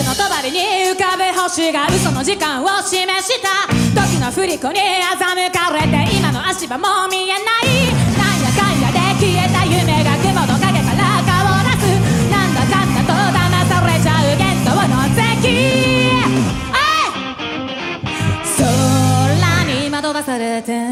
の帳に浮かぶ星が嘘の時間を示した時の振り子に欺かれて今の足場も見えないなんやかんやで消えた夢が雲の影から顔を出すなんだかんだと騙されちゃう幻想の敵空に惑わされて